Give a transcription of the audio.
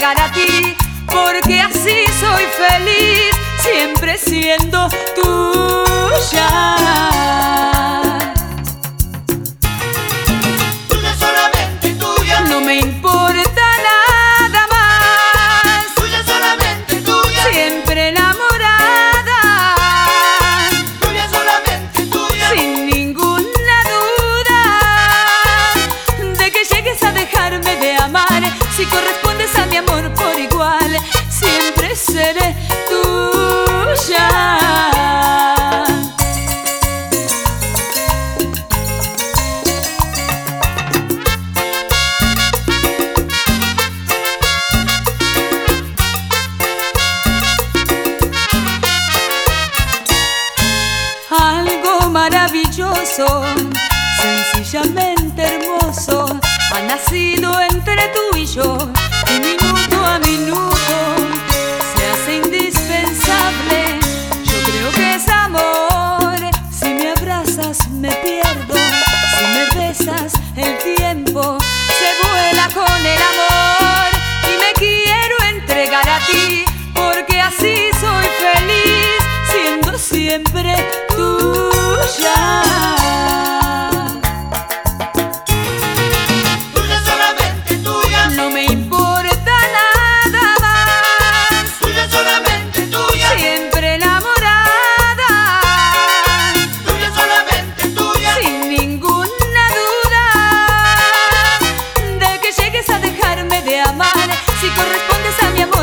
entregar a ti, porque así soy feliz, siempre siendo tuya. Tuya, solamente tuya. No me importa nada más. Tuya, solamente tuya. Siempre enamorada. Tuya, solamente tuya. Sin ninguna duda de que llegues a dejarme de amar. Si correspondes a mi amor por igual, siempre seré tuya. Algo maravilloso, sencillamente hermoso, ha nacido entre tú y yo, y minuto a minuto se hace indispensable. Yo creo que es amor. Si me abrazas me pierdo, si me besas el tiempo se vuela con el amor. Y me quiero entregar a ti, porque así soy feliz, siendo siempre tuya. Tuya, solamente tuya. No me importa nada más. Tuya, solamente tuya. Siempre enamorada. Tuya, solamente tuya. Sin ninguna duda de que llegues a dejarme de amar. Si correspondes a mi amor